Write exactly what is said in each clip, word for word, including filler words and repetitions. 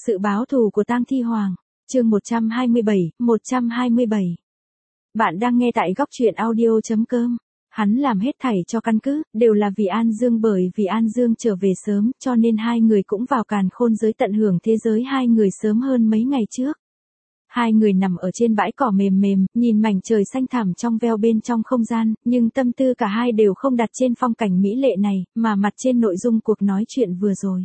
Sự báo thù của Tang Thi Hoàng, chương một trăm hai mươi bảy, một trăm hai mươi bảy. Bạn đang nghe tại góc truyện audio.com. Hắn làm hết thảy cho căn cứ, đều là vì An Dương, bởi vì An Dương trở về sớm, cho nên hai người cũng vào càn khôn giới tận hưởng thế giới hai người sớm hơn mấy ngày trước. Hai người nằm ở trên bãi cỏ mềm mềm, nhìn mảnh trời xanh thẳm trong veo bên trong không gian, nhưng tâm tư cả hai đều không đặt trên phong cảnh mỹ lệ này, mà mặt trên nội dung cuộc nói chuyện vừa rồi.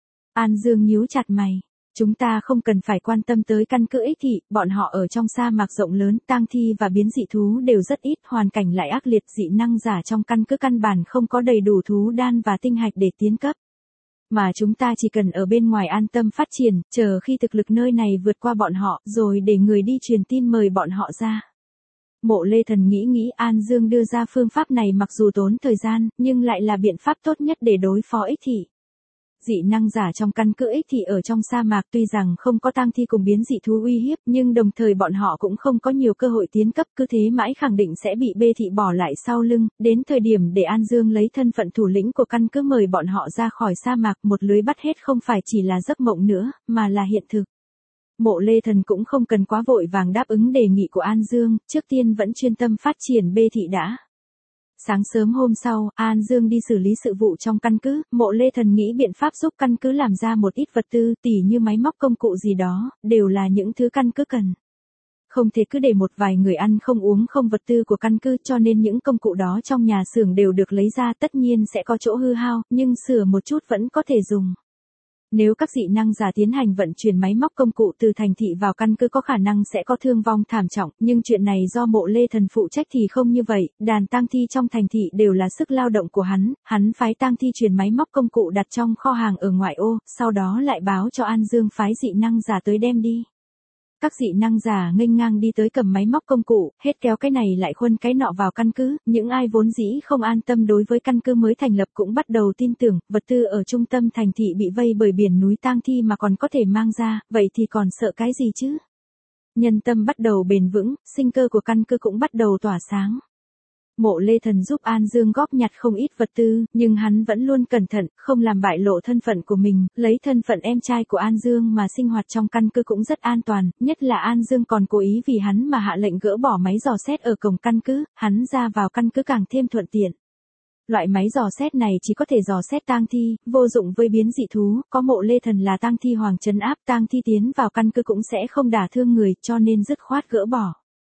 An Dương nhíu chặt mày. Chúng ta không cần phải quan tâm tới căn cứ ích thị, bọn họ ở trong sa mạc rộng lớn, tang thi và biến dị thú đều rất ít, hoàn cảnh lại ác liệt, dị năng giả trong căn cứ căn bản không có đầy đủ thú đan và tinh hạch để tiến cấp. Mà chúng ta chỉ cần ở bên ngoài an tâm phát triển, chờ khi thực lực nơi này vượt qua bọn họ, rồi để người đi truyền tin mời bọn họ ra. Mộ Lê Thần nghĩ nghĩ, An Dương đưa ra phương pháp này mặc dù tốn thời gian, nhưng lại là biện pháp tốt nhất để đối phó ích thị. Dị năng giả trong căn cứ ích thị ở trong sa mạc tuy rằng không có tang thi cùng biến dị thú uy hiếp, nhưng đồng thời bọn họ cũng không có nhiều cơ hội tiến cấp, cứ thế mãi khẳng định sẽ bị bê thị bỏ lại sau lưng, đến thời điểm để An Dương lấy thân phận thủ lĩnh của căn cứ mời bọn họ ra khỏi sa mạc, một lưới bắt hết không phải chỉ là giấc mộng nữa, mà là hiện thực. Mộ Lê Thần cũng không cần quá vội vàng đáp ứng đề nghị của An Dương, trước tiên vẫn chuyên tâm phát triển bê thị đã. Sáng sớm hôm sau, An Dương đi xử lý sự vụ trong căn cứ, Mộ Lê Thần nghĩ biện pháp giúp căn cứ làm ra một ít vật tư, tỉ như máy móc công cụ gì đó, đều là những thứ căn cứ cần. Không thể cứ để một vài người ăn không uống không vật tư của căn cứ, cho nên những công cụ đó trong nhà xưởng đều được lấy ra, tất nhiên sẽ có chỗ hư hao, nhưng sửa một chút vẫn có thể dùng. Nếu các dị năng giả tiến hành vận chuyển máy móc công cụ từ thành thị vào căn cứ có khả năng sẽ có thương vong thảm trọng, nhưng chuyện này do Mộ Lê Thần phụ trách thì không như vậy, đàn tang thi trong thành thị đều là sức lao động của hắn, hắn phái tang thi chuyển máy móc công cụ đặt trong kho hàng ở ngoại ô, sau đó lại báo cho An Dương phái dị năng giả tới đem đi. Các dị năng giả nghênh ngang đi tới cầm máy móc công cụ, hết kéo cái này lại khuân cái nọ vào căn cứ, những ai vốn dĩ không an tâm đối với căn cứ mới thành lập cũng bắt đầu tin tưởng, vật tư ở trung tâm thành thị bị vây bởi biển núi tang thi mà còn có thể mang ra, vậy thì còn sợ cái gì chứ? Nhân tâm bắt đầu bền vững, sinh cơ của căn cứ cũng bắt đầu tỏa sáng. Mộ Lê Thần giúp An Dương góp nhặt không ít vật tư, nhưng hắn vẫn luôn cẩn thận, không làm bại lộ thân phận của mình, lấy thân phận em trai của An Dương mà sinh hoạt trong căn cứ cũng rất an toàn, nhất là An Dương còn cố ý vì hắn mà hạ lệnh gỡ bỏ máy dò xét ở cổng căn cứ, hắn ra vào căn cứ càng thêm thuận tiện. Loại máy dò xét này chỉ có thể dò xét tang thi, vô dụng với biến dị thú, có Mộ Lê Thần là tang thi hoàng trấn áp, tang thi tiến vào căn cứ cũng sẽ không đả thương người, cho nên dứt khoát gỡ bỏ.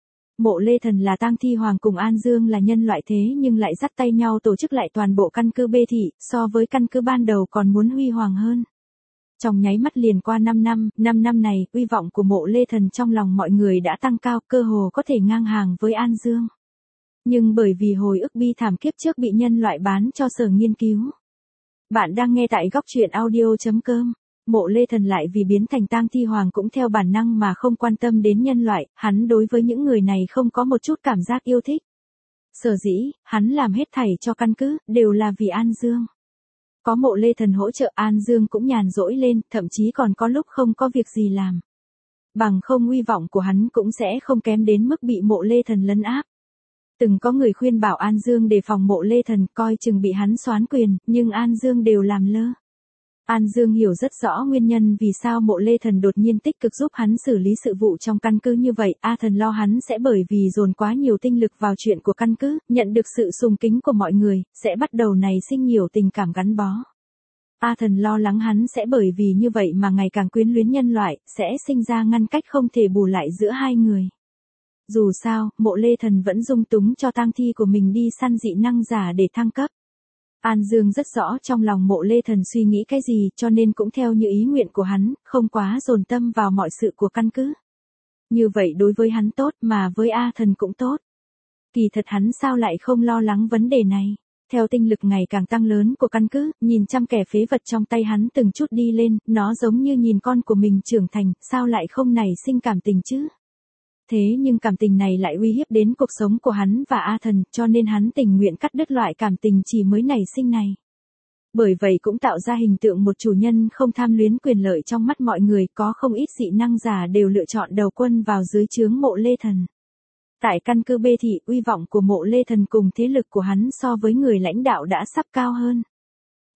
Mộ Lê Thần là tang thi hoàng cùng An Dương là nhân loại thế nhưng lại dắt tay nhau tổ chức lại toàn bộ căn cứ bê thị, so với căn cứ ban đầu còn muốn huy hoàng hơn. Trong nháy mắt liền qua năm năm, năm năm này, uy vọng của Mộ Lê Thần trong lòng mọi người đã tăng cao, cơ hồ có thể ngang hàng với An Dương. Nhưng bởi vì hồi ức bi thảm kiếp trước bị nhân loại bán cho sở nghiên cứu. Bạn đang nghe tại góc truyện audio.com. Mộ Lê Thần lại vì biến thành tang thi hoàng cũng theo bản năng mà không quan tâm đến nhân loại, hắn đối với những người này không có một chút cảm giác yêu thích. Sở dĩ, hắn làm hết thảy cho căn cứ, đều là vì An Dương. Có Mộ Lê Thần hỗ trợ, An Dương cũng nhàn rỗi lên, thậm chí còn có lúc không có việc gì làm. Bằng không uy vọng của hắn cũng sẽ không kém đến mức bị Mộ Lê Thần lấn áp. Từng có người khuyên bảo An Dương đề phòng Mộ Lê Thần, coi chừng bị hắn soán quyền, nhưng An Dương đều làm lơ. An Dương hiểu rất rõ nguyên nhân vì sao Mộ Lê Thần đột nhiên tích cực giúp hắn xử lý sự vụ trong căn cứ như vậy, A Thần lo hắn sẽ bởi vì dồn quá nhiều tinh lực vào chuyện của căn cứ, nhận được sự sùng kính của mọi người, sẽ bắt đầu nảy sinh nhiều tình cảm gắn bó. A Thần lo lắng hắn sẽ bởi vì như vậy mà ngày càng quyến luyến nhân loại, sẽ sinh ra ngăn cách không thể bù lại giữa hai người. Dù sao, Mộ Lê Thần vẫn dung túng cho tang thi của mình đi săn dị năng giả để thăng cấp. An Dương rất rõ trong lòng Mộ Lê Thần suy nghĩ cái gì, cho nên cũng theo như ý nguyện của hắn, không quá dồn tâm vào mọi sự của căn cứ. Như vậy đối với hắn tốt, mà với A Thần cũng tốt. Kỳ thật hắn sao lại không lo lắng vấn đề này. Theo tinh lực ngày càng tăng lớn của căn cứ, nhìn trăm kẻ phế vật trong tay hắn từng chút đi lên, nó giống như nhìn con của mình trưởng thành, sao lại không nảy sinh cảm tình chứ? Thế nhưng cảm tình này lại uy hiếp đến cuộc sống của hắn và A Thần, cho nên hắn tình nguyện cắt đứt loại cảm tình chỉ mới nảy sinh này. Bởi vậy cũng tạo ra hình tượng một chủ nhân không tham luyến quyền lợi trong mắt mọi người, có không ít dị năng giả đều lựa chọn đầu quân vào dưới trướng Mộ Lê Thần. Tại căn cứ bê thị, uy vọng của Mộ Lê Thần cùng thế lực của hắn so với người lãnh đạo đã sắp cao hơn.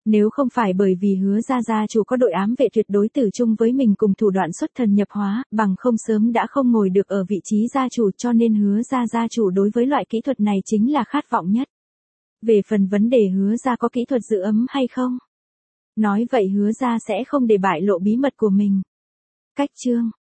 Nếu không phải bởi vì Hứa gia gia chủ có đội ám vệ tuyệt đối tử chung với mình cùng thủ đoạn xuất thần nhập hóa, bằng không sớm đã không ngồi được ở vị trí gia chủ, cho nên Hứa gia gia chủ đối với loại kỹ thuật này chính là khát vọng nhất. Về phần vấn đề Hứa gia có kỹ thuật giữ ấm hay không? Nói vậy Hứa gia sẽ không để bại lộ bí mật của mình. Cách chương